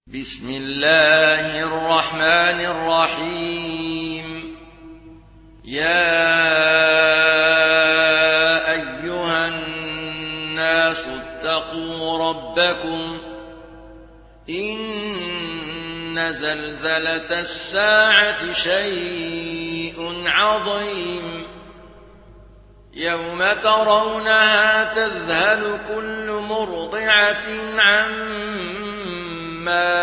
بسم الله الرحمن الرحيم. يا أيها الناس اتقوا ربكم إن زلزلة الساعة شيء عظيم يوم ترونها تذهل كل مرضعة عما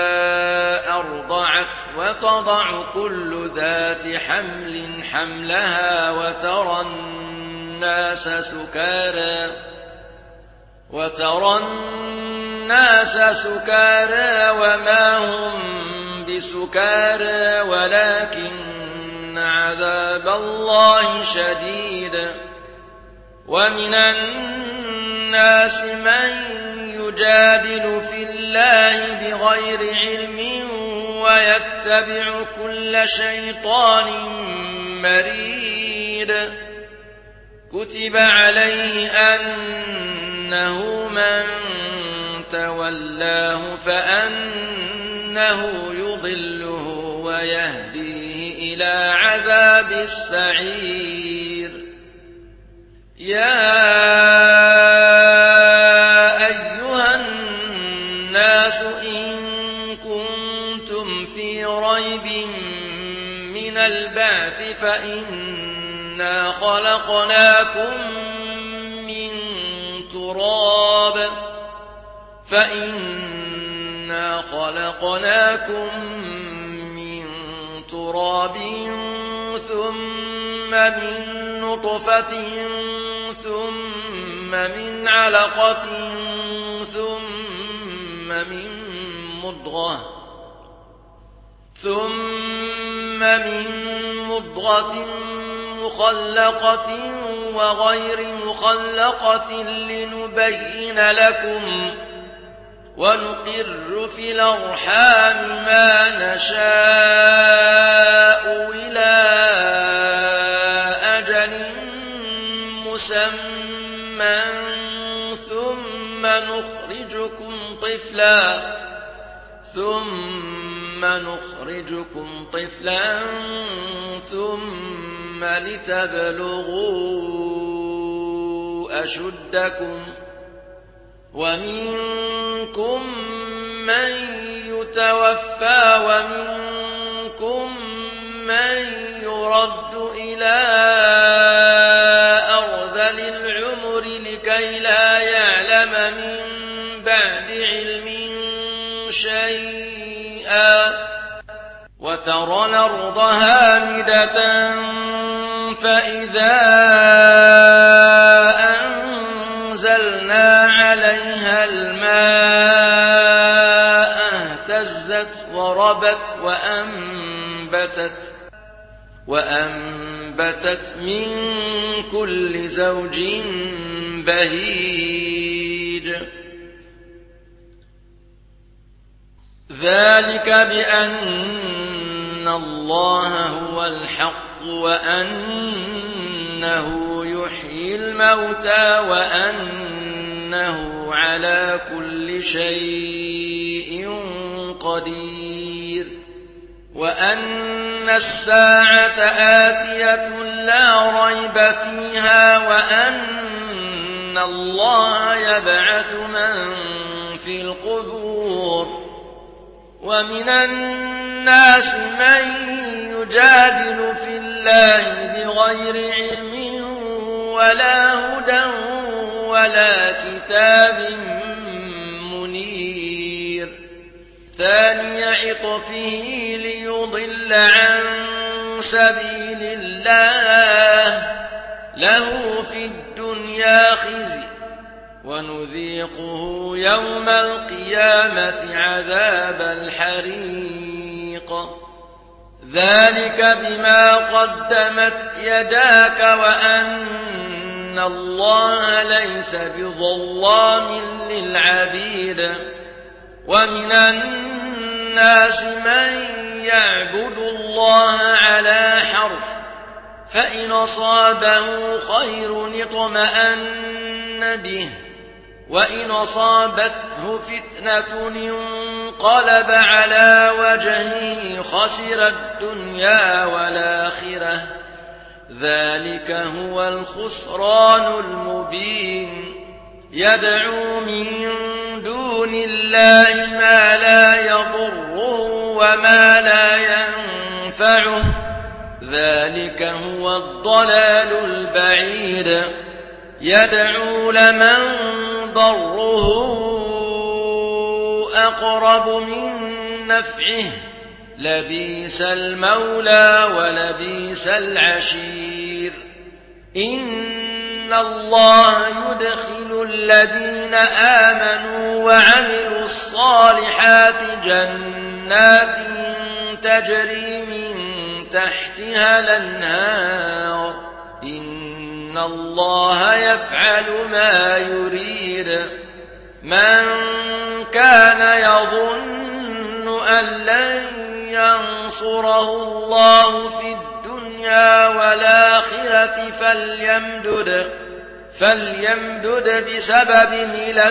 أرضعت وتضع كل ذات حمل حملها وترى الناس سكارى وما هم بسكارى ولكن عذاب الله شديد. ومن الناس من يجادل في الله بغير علم ويتبع كل شيطان مريد. كتب عليه أنه من تولاه فأنه يضله ويهديه إلى عذاب السعير. يا أيها الناس إن كنتم في ريب من البعث فإنا خلقناكم من تراب ثم من نطفة ثم من علقة ثم من مضغة مخلقة وغير مخلقة لنبين لكم ونقر في الأرحام ما نشاء إلى أجل مسمى ثم نخرجكم طفلا ثم لتبلغوا أشدكم ومنكم من يتوفى ومنكم من يرد إلى أرذل العمر لكي لا يعلم من بعد علم شيئا. وترى الأرض هامدة فإذا أنزلنا عليها الماء اهتزت وربت وأنبتت من كل زوج بهيج. ذلك بأن الله هو الحق وأنه يحيي الموتى وأنه على كل شيء قدير وأن الساعة آتية لا ريب فيها وأن الله يبعث من في القبور. ومن الناس من يجادل في الله بغير علم ولا هدى ولا كتاب منير. ثاني عطفه ليضل عن سبيل الله له في الدنيا خزي ونذيقه يوم القيامة عذاب الحريق. ذلك بما قدمت يداك وأن الله ليس بظلام للعبيد. ومن الناس من يعبد الله على حرف فإن أصابه خير اطمأن به وإن أصابته فتنة انقلب على وجهه خسر الدنيا والآخرة ذلك هو الخسران المبين يدعو من دون الله ما لا يضره وما لا ينفعه ذلك هو الضلال البعيد يدعو لمن ضره أقرب من نفعه لبئس المولى ولبئس العشير إن الله يدخل الذين آمنوا وعملوا الصالحات جنات تجري من تحتها الأنهار إن الله يفعل ما يريد من كان يظن أن لن ينصره الله في الدنيا والآخرة فليمدد بسبب إلى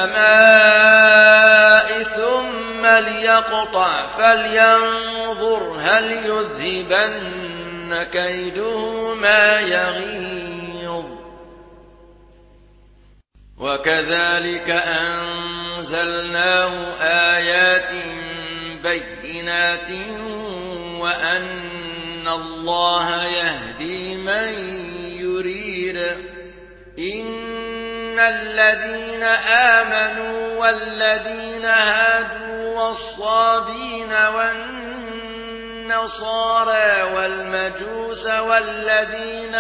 السماء ثم ليقطع فلينظر هل يذهبن كيده ما يغيظ وكذلك أنزلناه آيات بينات وأن الله يهدي من يريد إن الذين آمنوا والذين هادوا والصابين والنصارى والمجوس والذين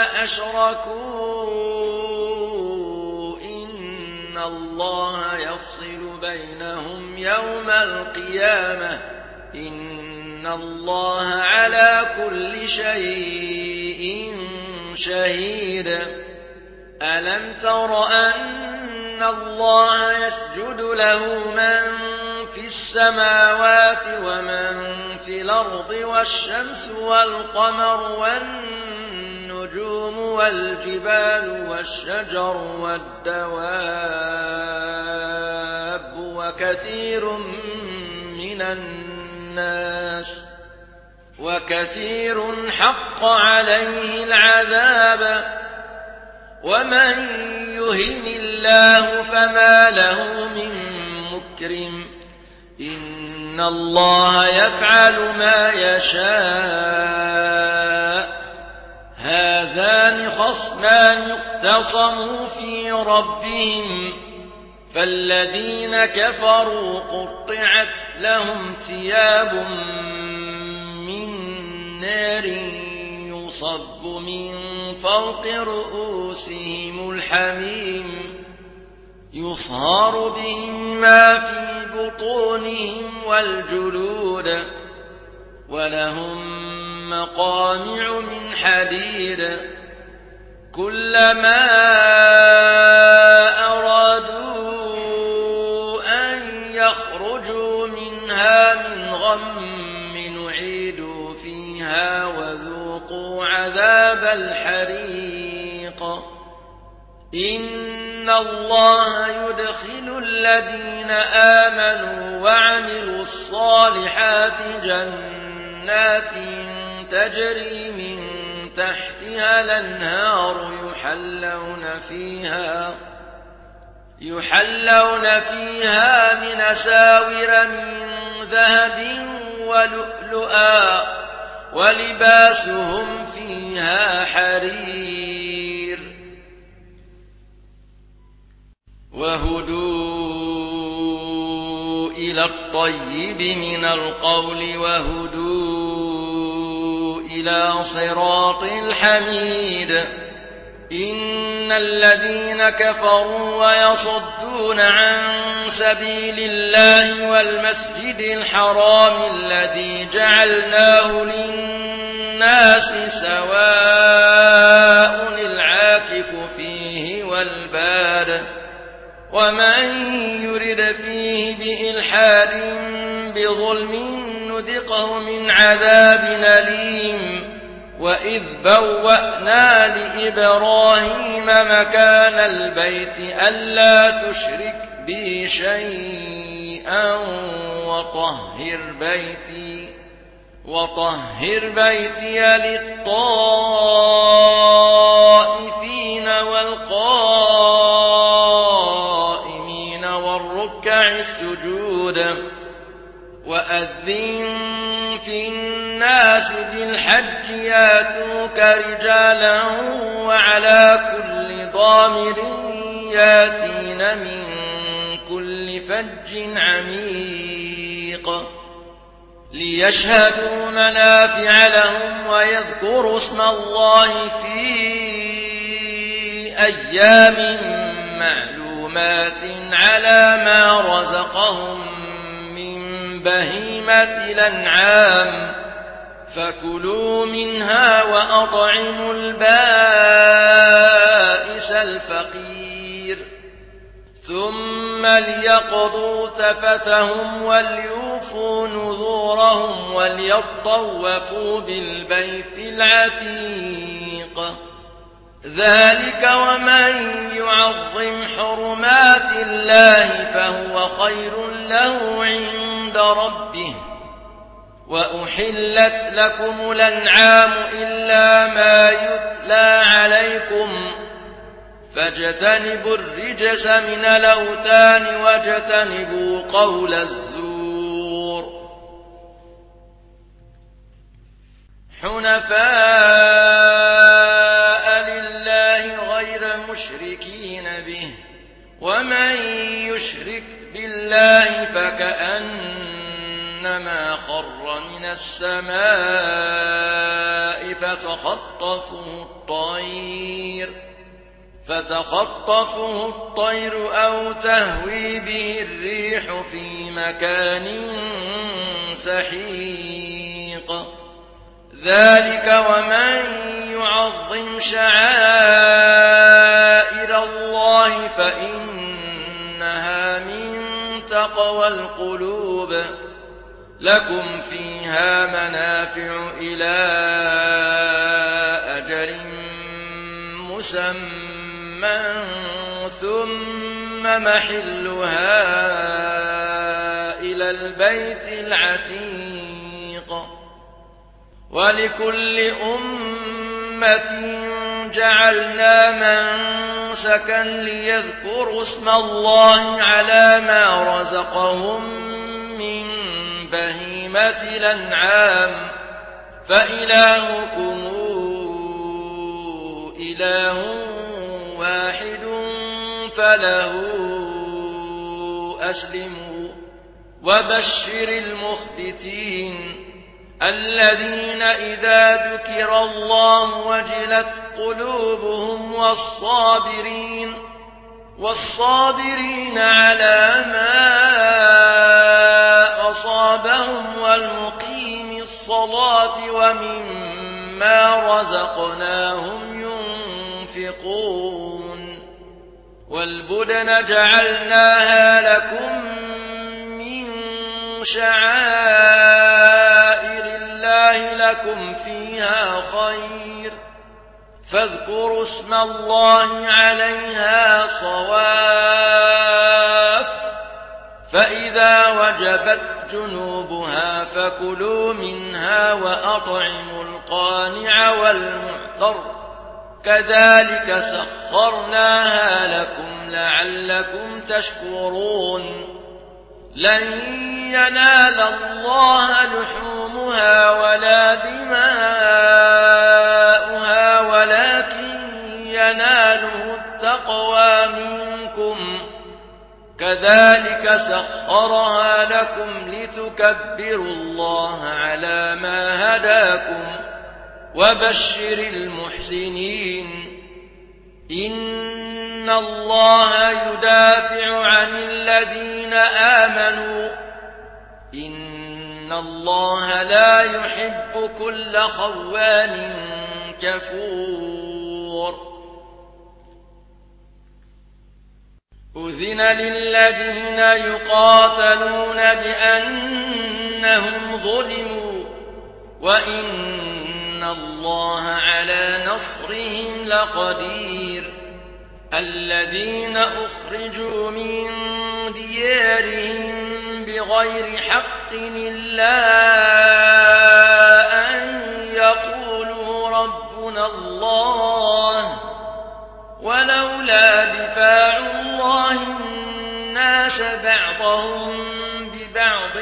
أشركوا إن الله يفصل بينهم يوم القيامة إن الله على كل شيء شهيد ألم تر أن الله يسجد له من في السماوات ومن في الأرض والشمس والقمر والنجوم والجبال والشجر والدواب وكثير حق عليه العذاب ومن يهن الله فما له من مكرم إن الله يفعل ما يشاء هذان خصمان اختصموا في ربهم فالذين كفروا قطعت لهم ثياب من نار يصب من فوق رؤوسهم الحميم يصهر به ما في بطونهم والجلود ولهم مقامع من حديد كلما أرادوا أن يخرجوا منها من غم نعيدوا فيها وذوقوا عذاب الحريق إن الله يدخل الذين آمنوا وعملوا الصالحات جنات تجري من تحتها الأنهار يحلون فيها من أساور من ذهب ولؤلؤا ولباسهم فيها حرير وهدوا إلى الطيب من القول وهدوا إلى صراط الحميد إن الذين كفروا ويصدون عن سبيل الله والمسجد الحرام الذي جعلناه للناس سواء العاكف فيه والباد ومن يرد فيه بإلحاد بظلم نذقه من عذاب أليم وإذ بوأنا لإبراهيم مكان البيت ألا تشرك بي شيئا وطهر بيتي للطائفين والقائمين والركع السجود وأذن في الناس بالحج ياتوك رجالا وعلى كل ضامر ياتين من كل فج عميق ليشهدوا منافع لهم ويذكروا اسم الله في أيام معلومات على ما رزقهم من بهيمة الأنعام فكلوا منها وأطعموا البائس الفقير ثم ليقضوا تفثهم وليوفوا نذورهم وليطوفوا بالبيت العتيق ذلك ومن يعظم حرمات الله فهو خير له عند ربه وأحلت لكم الأنعام إلا ما يتلى عليكم فاجتنبوا الرجس من الأوثان واجتنبوا قول الزور حنفاء لله غير مشركين به ومن يشرك بالله فكأنما خر من السماء فتخطفه الطير أو تهوي به الريح في مكان سحيق ذلك ومن يعظم شعائر الله فإنها من تقوى القلوب لكم فيها منافع إلى أجل مسمى ثم محلها إلى البيت العتيق ولكل أمة جعلنا منسكا ليذكروا اسم الله على ما رزقهم من بهيمة الأنعام فإلهكم إله واحد فله أسلموا وبشر المخبتين الذين إذا ذكر الله وجلت قلوبهم والصابرين على ما أصابهم والمقيم الصلاة ومما رزقناهم ينفقون والبدن جعلناها لكم من شعائر الله لكم فيها خير فاذكروا اسم الله عليها صواف فإذا وجبت جنوبها فكلوا منها وأطعموا القانع والمعتر كذلك سخرناها لكم لعلكم تشكرون لن ينال الله لحومها ولا دماؤها ولكن يناله التقوى منكم كذلك سخرها لكم لتكبروا الله على ما هداكم وبشر المحسنين إن الله يدافع عن الذين آمنوا إن الله لا يحب كل خوان كفور أذن للذين يقاتلون بأنهم ظلموا وإن الله على نصرهم لقدير الذين أخرجوا من ديارهم بغير حق إلا أن يقولوا ربنا الله ولولا دفاع الله الناس بعضهم ببعض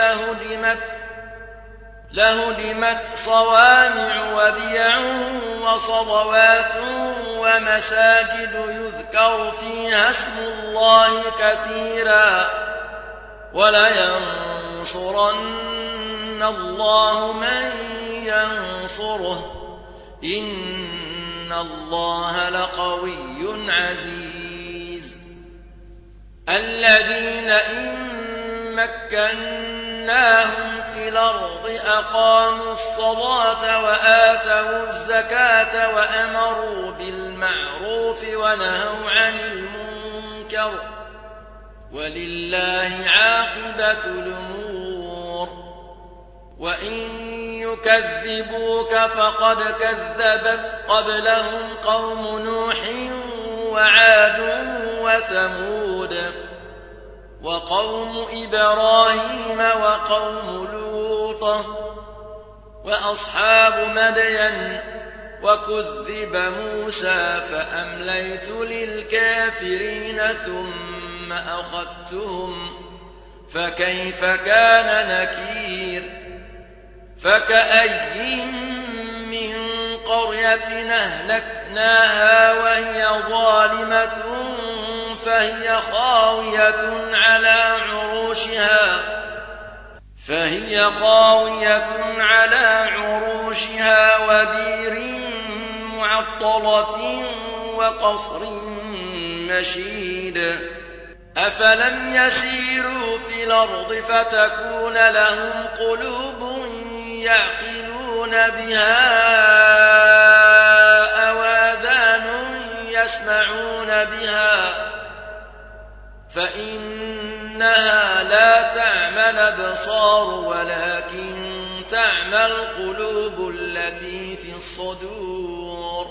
لهدمت صوامع وبيع وصلوات ومساجد يذكر فيها اسم الله كثيرا ولينصرن الله من ينصره إن الله لقوي عزيز الذين إن مكناهم في الأرض أقاموا الصلاة وآتوا الزكاة وأمروا بالمعروف ونهوا عن المنكر ولله عاقبة الأمور وإن يكذبوك فقد كذبت قبلهم قوم نوح وعاد وثمود وقوم إبراهيم وقوم لوط وأصحاب مدين وكذب موسى فأمليت للكافرين ثم أخذتهم فكيف كان نكير فكأي من قرية أهلكناها وهي ظالمة فهي خاوية على عروشها وبير معطلة وقصر مشيد أفلم يسيروا في الأرض فتكون لهم قلوب يعقلون بها أو آذان يسمعون بها فإنها لا تعمى الأبصار ولكن تعمى القلوب التي في الصدور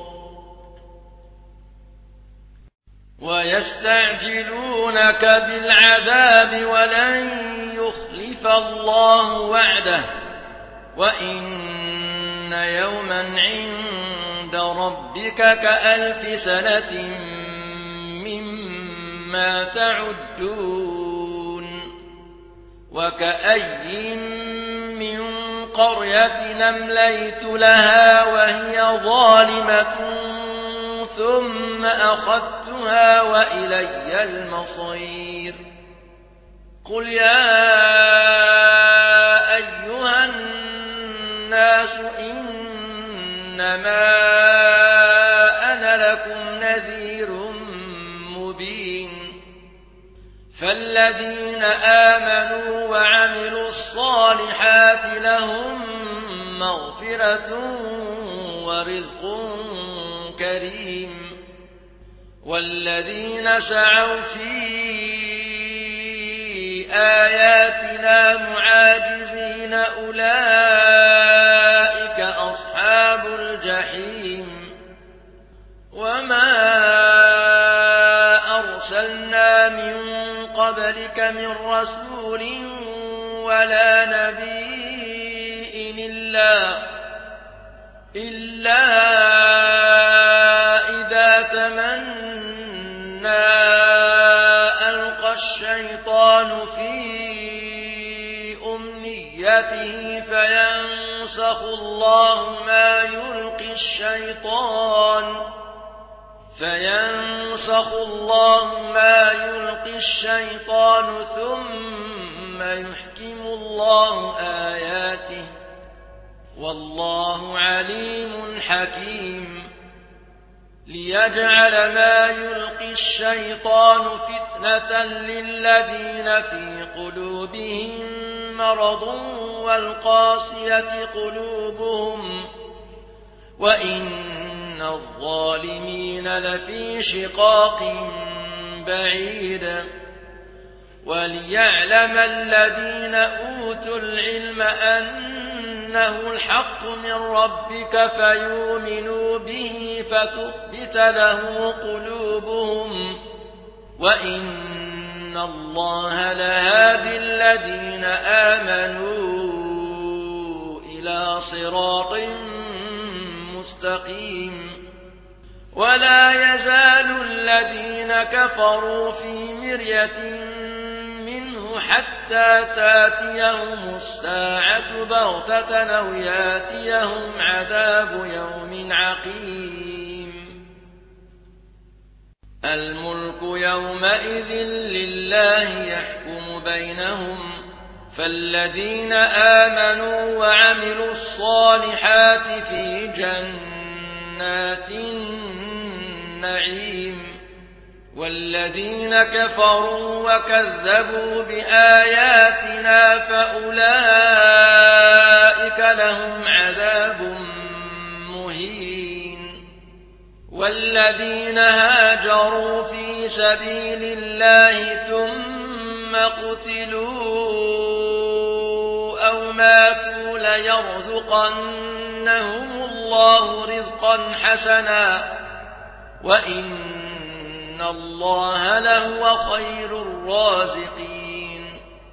ويستعجلونك بالعذاب ولن يخلف الله وعده وإن يوما عند ربك كألف سنة مما تعدون وكأي من قرية أمليت لها وهي ظالمة ثم أخذتها وإلي المصير قل يا أيها الناس إنما أنا لكم نذير مبين فالذين آمنوا وعملوا الصالحات لهم مغفرة ورزق كريم والذين سعوا في آياتنا معاجزين أولئك أصحاب الجحيم وما أرسلنا من قبلك من رسول ولا نبي إلا إذا تمنى ألقى الشيطان في أمنيته فينسخ الله ما يلقي الشيطان ثم يحكم الله آياته والله عليم حكيم ليجعل ما يلقي الشيطان فتنة للذين في قلوبهم مرض والقاسية قلوبهم وإن الظالمين لفي شقاق بعيد وليعلم الذين أوتوا العلم أنه الحق من ربك فيؤمنوا به فتخبت له قلوبهم وإن وإن الله لهادي الذين آمنوا إلى صراط مستقيم ولا يزال الذين كفروا في مرية منه حتى تاتيهم الساعة بغتة أو ياتيهم عذاب يوم عقيم الملك يومئذ لله يحكم بينهم فالذين آمنوا وعملوا الصالحات في جنات النعيم والذين كفروا وكذبوا بآياتنا فأولئك لهم عذاب مهين والذين هاجروا في سبيل الله ثم قتلوا أو ماتوا ليرزقنهم الله رزقا حسنا وإن الله لهو خير الرازقين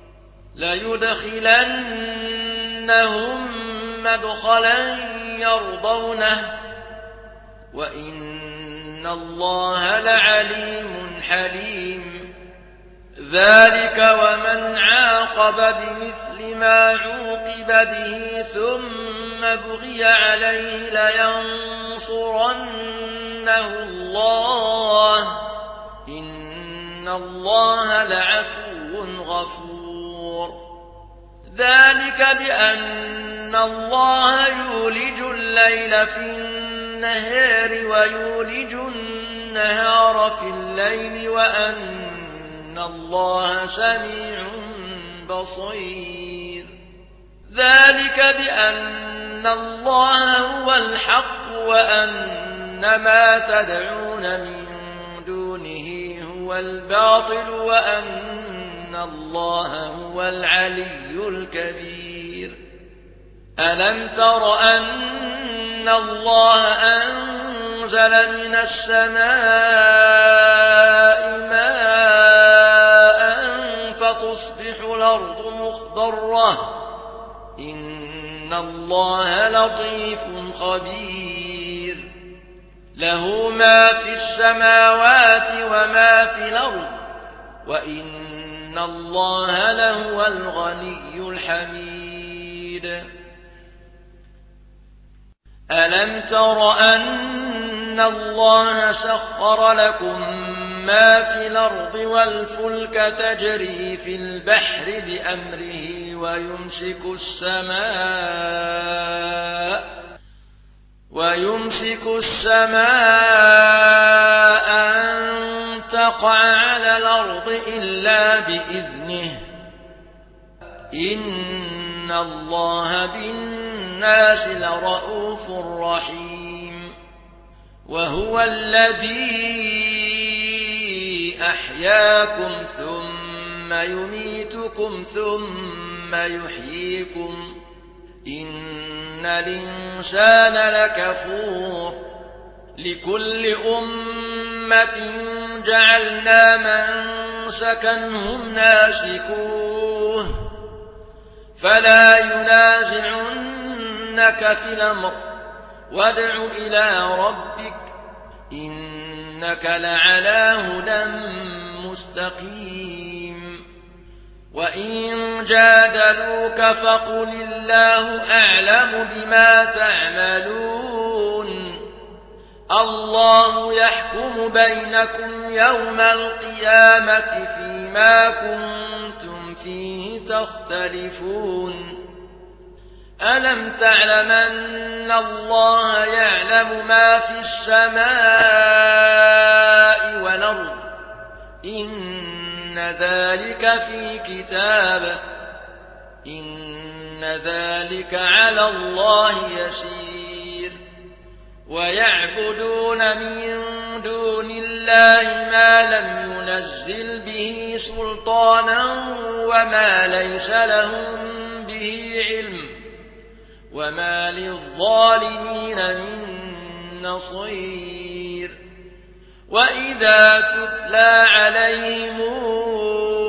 ليدخلنهم مدخلا يرضونه وإن الله لعليم حليم ذلك ومن عاقب بمثل ما عوقب به ثم بغي عليه لينصرنه الله إن الله لعفو غفور ذلك بأن الله يولج الليل في النهار ويولج النهار في الليل وأن الله سميع بصير ذلك بأن الله هو الحق وأن ما تدعون من دونه هو الباطل وأن الله هو العلي الكبير ألم تر أن الله أنزل من السماء ماء فتصبح الأرض مخضرة إن الله لطيف خبير له ما في السماوات وما في الأرض وإن الله لهو الغني الحميد ألم تر أن الله سخر لكم ما في الأرض والفلك تجري في البحر بأمره ويمسك السماء أن تقع على الأرض إلا بإذنه إن الله بالناس لرءوف رحيم وهو الذي أحياكم ثم يميتكم ثم يحييكم إن الإنسان لكفور لكل أمة جعلنا منسكا هم ناسكوه فلا ينازعنك في الأمر وادع إلى ربك إنك لعلى هدى مستقيم وإن جادلوك فقل الله أعلم بما تعملون الله يحكم بينكم يوم القيامة فيما كنتم فيه تختلفون ألم تعلم أن الله يعلم ما في السماء والأرض إن ذلك في كتاب إن ذلك على الله يسير ويعبدون من دون الله ما لم ينزل به سلطانا وما ليس لهم به علم وما للظالمين من نصير وإذا تتلى عليهم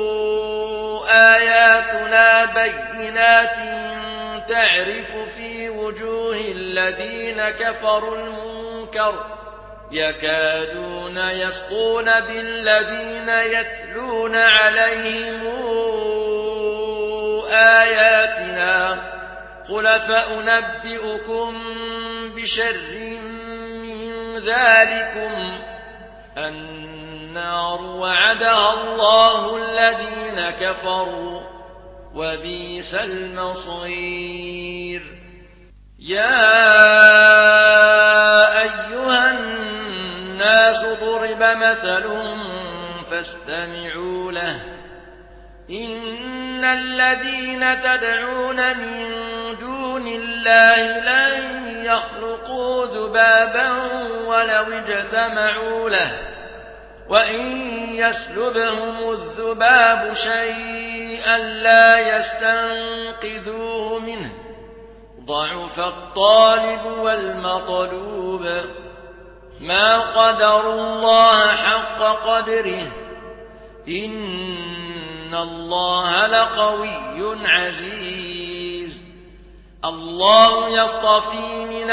آياتنا بينات تعرف في وجوه الذين كفروا المنكر يكادون يسطون بالذين يتلون عليهم آياتنا قل فأنبئكم بشر من ذلكم النار وعدها الله الذين كفروا وبئس المصير يا أيها الناس ضرب مثل فاستمعوا له إن الذين تدعون من دون الله لن يخلقوا ذبابا ولو اجتمعوا له وإن يسلبهم الذباب شيئا لا يستنقذوه منه ضعف الطالب والمطلوب ما قدروا الله حق قدره إن الله لقوي عزيز الله يصطفي من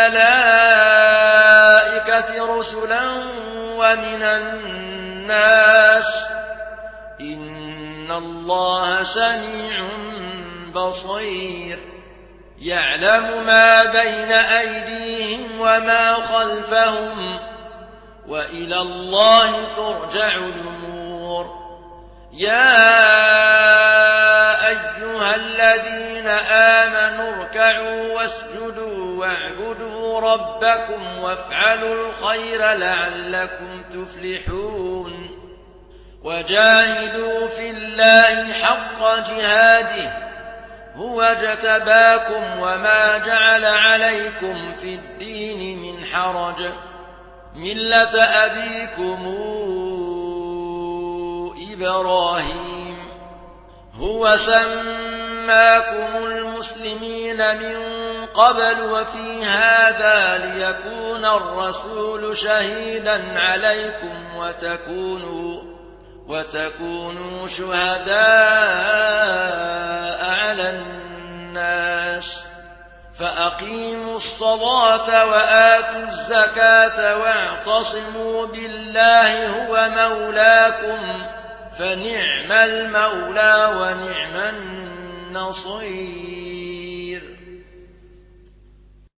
الملائكة رسلا ومن الناس إن الله سميع بصير يعلم ما بين أيديهم وما خلفهم وإلى الله ترجع الأمور يا أيها الذين آمنوا اركعوا واسجدوا واعبدوا ربكم وافعلوا الخير لعلكم تفلحون وجاهدوا في الله حق جهاده هو اجتباكم وما جعل عليكم في الدين من حرج ملة أبيكم إبراهيم هو سماكم المسلمين من قبل وفي هذا ليكون الرسول شهيدا عليكم وتكونوا شهداء على الناس فأقيموا الصلاة وآتوا الزكاة واعتصموا بالله هو مولاكم فنعم المولى ونعم النصير